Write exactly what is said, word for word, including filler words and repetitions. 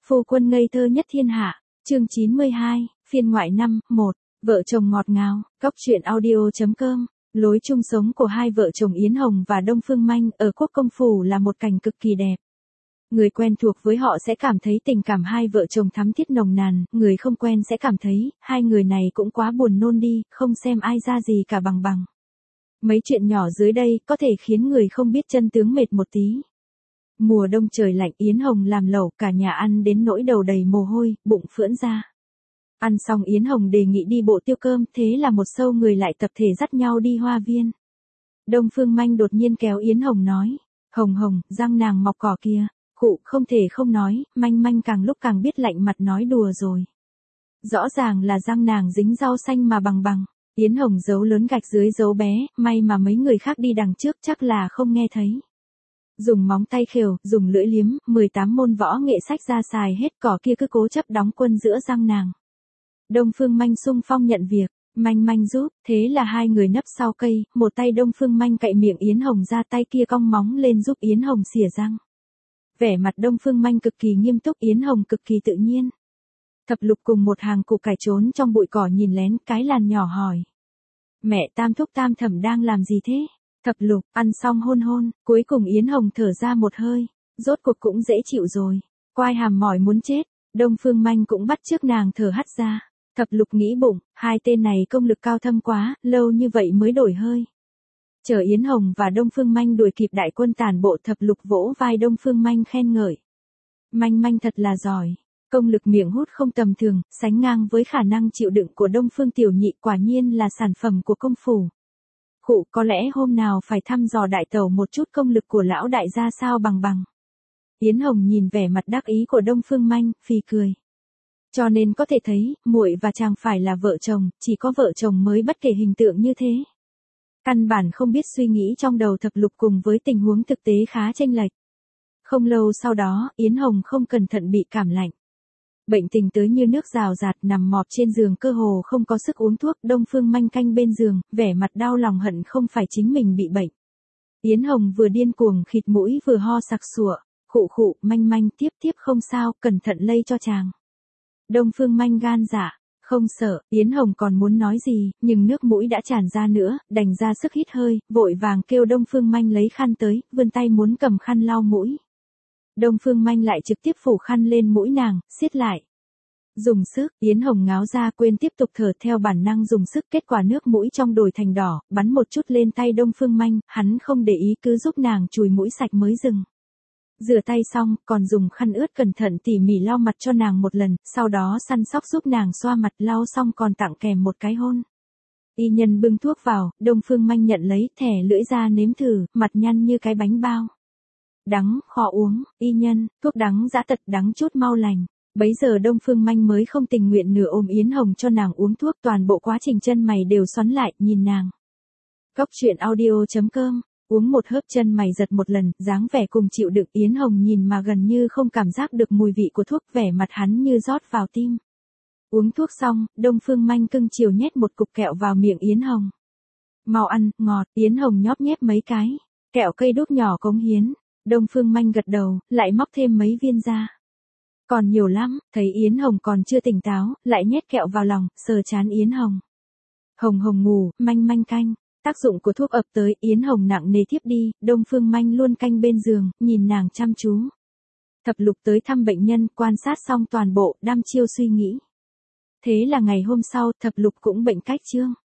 Phu quân ngây thơ nhất thiên hạ, chương chín mươi hai, phiên ngoại năm, một, vợ chồng ngọt ngào, cóc truyện audio.com. Lối chung sống của hai vợ chồng Yến Hồng và Đông Phương Manh ở Quốc Công Phủ là một cảnh cực kỳ đẹp. Người quen thuộc với họ sẽ cảm thấy tình cảm hai vợ chồng thắm thiết nồng nàn, người không quen sẽ cảm thấy, hai người này cũng quá buồn nôn đi, không xem ai ra gì cả bằng bằng. Mấy chuyện nhỏ dưới đây có thể khiến người không biết chân tướng mệt một tí. Mùa đông trời lạnh, Yến Hồng làm lẩu, cả nhà ăn đến nỗi đầu đầy mồ hôi, bụng phưỡn ra. Ăn xong Yến Hồng đề nghị đi bộ tiêu cơm, thế là một xâu người lại tập thể dắt nhau đi hoa viên. Đông Phương Manh đột nhiên kéo Yến Hồng nói, Hồng Hồng, răng nàng mọc cỏ kia. Khụ, không thể không nói, Manh Manh càng lúc càng biết lạnh mặt nói đùa rồi. Rõ ràng là răng nàng dính rau xanh mà bằng bằng. Yến Hồng giấu lớn gạch dưới giấu bé, may mà mấy người khác đi đằng trước chắc là không nghe thấy. Dùng móng tay khều, dùng lưỡi liếm, mười tám môn võ nghệ sách ra xài hết, cỏ kia cứ cố chấp đóng quân giữa răng nàng. Đông Phương Manh xung phong nhận việc, Manh Manh giúp, thế là hai người nấp sau cây, một tay Đông Phương Manh cạy miệng Yến Hồng ra, tay kia cong móng lên giúp Yến Hồng xỉa răng. Vẻ mặt Đông Phương Manh cực kỳ nghiêm túc, Yến Hồng cực kỳ tự nhiên. Thập Lục cùng một hàng củ cải trốn trong bụi cỏ nhìn lén, cái làn nhỏ hỏi. Mẹ Tam Thúc Tam Thẩm đang làm gì thế? Thập Lục, ăn xong hôn hôn, cuối cùng Yến Hồng thở ra một hơi, rốt cuộc cũng dễ chịu rồi, quai hàm mỏi muốn chết, Đông Phương Manh cũng bắt chước nàng thở hắt ra. Thập Lục nghĩ bụng, hai tên này công lực cao thâm quá, lâu như vậy mới đổi hơi. Chờ Yến Hồng và Đông Phương Manh đuổi kịp đại quân tàn bộ, Thập Lục vỗ vai Đông Phương Manh khen ngợi. Manh Manh thật là giỏi, công lực miệng hút không tầm thường, sánh ngang với khả năng chịu đựng của Đông Phương tiểu nhị, quả nhiên là sản phẩm của công phủ. Khụ, có lẽ hôm nào phải thăm dò đại tẩu một chút công lực của lão đại gia sao bằng bằng. Yến Hồng nhìn vẻ mặt đắc ý của Đông Phương Manh, phì cười. Cho nên có thể thấy, muội và chàng phải là vợ chồng, chỉ có vợ chồng mới bất kể hình tượng như thế. Căn bản không biết suy nghĩ trong đầu Thập Lục cùng với tình huống thực tế khá chênh lệch. Không lâu sau đó, Yến Hồng không cẩn thận bị cảm lạnh. Bệnh tình tới như nước rào rạt, nằm mọp trên giường cơ hồ không có sức uống thuốc. Đông Phương Manh canh bên giường, vẻ mặt đau lòng hận không phải chính mình bị bệnh. Yến Hồng vừa điên cuồng khịt mũi vừa ho sặc sụa. Khụ khụ, Manh Manh tiếp tiếp không sao, cẩn thận lây cho chàng. Đông Phương Manh gan dạ. Không sợ, Yến Hồng còn muốn nói gì, nhưng nước mũi đã tràn ra nữa, đành ra sức hít hơi, vội vàng kêu Đông Phương Manh lấy khăn tới, vươn tay muốn cầm khăn lau mũi. Đông Phương Manh lại trực tiếp phủ khăn lên mũi nàng, siết lại. Dùng sức, Yến Hồng ngáo ra quên tiếp tục thở, theo bản năng dùng sức, kết quả nước mũi trong đổi thành đỏ, bắn một chút lên tay Đông Phương Manh, hắn không để ý cứ giúp nàng chùi mũi sạch mới dừng. Rửa tay xong, còn dùng khăn ướt cẩn thận tỉ mỉ lau mặt cho nàng một lần, sau đó săn sóc giúp nàng xoa mặt, lau xong còn tặng kèm một cái hôn. Y nhân bưng thuốc vào, Đông Phương Manh nhận lấy, thẻ lưỡi ra nếm thử, mặt nhăn như cái bánh bao. Đắng, khó uống, y nhân, thuốc đắng dã tật, đắng chút mau lành. Bấy giờ Đông Phương Manh mới không tình nguyện nửa ôm Yến Hồng cho nàng uống thuốc, toàn bộ quá trình chân mày đều xoắn lại, nhìn nàng. Cóc truyện audio.com. Uống một hớp chân mày giật một lần, dáng vẻ cùng chịu đựng. Yến Hồng nhìn mà gần như không cảm giác được mùi vị của thuốc, vẻ mặt hắn như rót vào tim. Uống thuốc xong, Đông Phương Manh cưng chiều nhét một cục kẹo vào miệng Yến Hồng. Mau ăn, ngọt, Yến Hồng nhóp nhép mấy cái. Kẹo cây đúc nhỏ cống hiến. Đông Phương Manh gật đầu, lại móc thêm mấy viên ra. Còn nhiều lắm, thấy Yến Hồng còn chưa tỉnh táo, lại nhét kẹo vào lòng, sờ trán Yến Hồng. Hồng Hồng ngủ, Manh Manh canh. Tác dụng của thuốc ập tới, Yến Hồng nặng nề thiếp đi, Đông Phương Manh luôn canh bên giường, nhìn nàng chăm chú. Thập Lục tới thăm bệnh nhân, quan sát xong toàn bộ, đăm chiêu suy nghĩ. Thế là ngày hôm sau, Thập Lục cũng bệnh cách chương.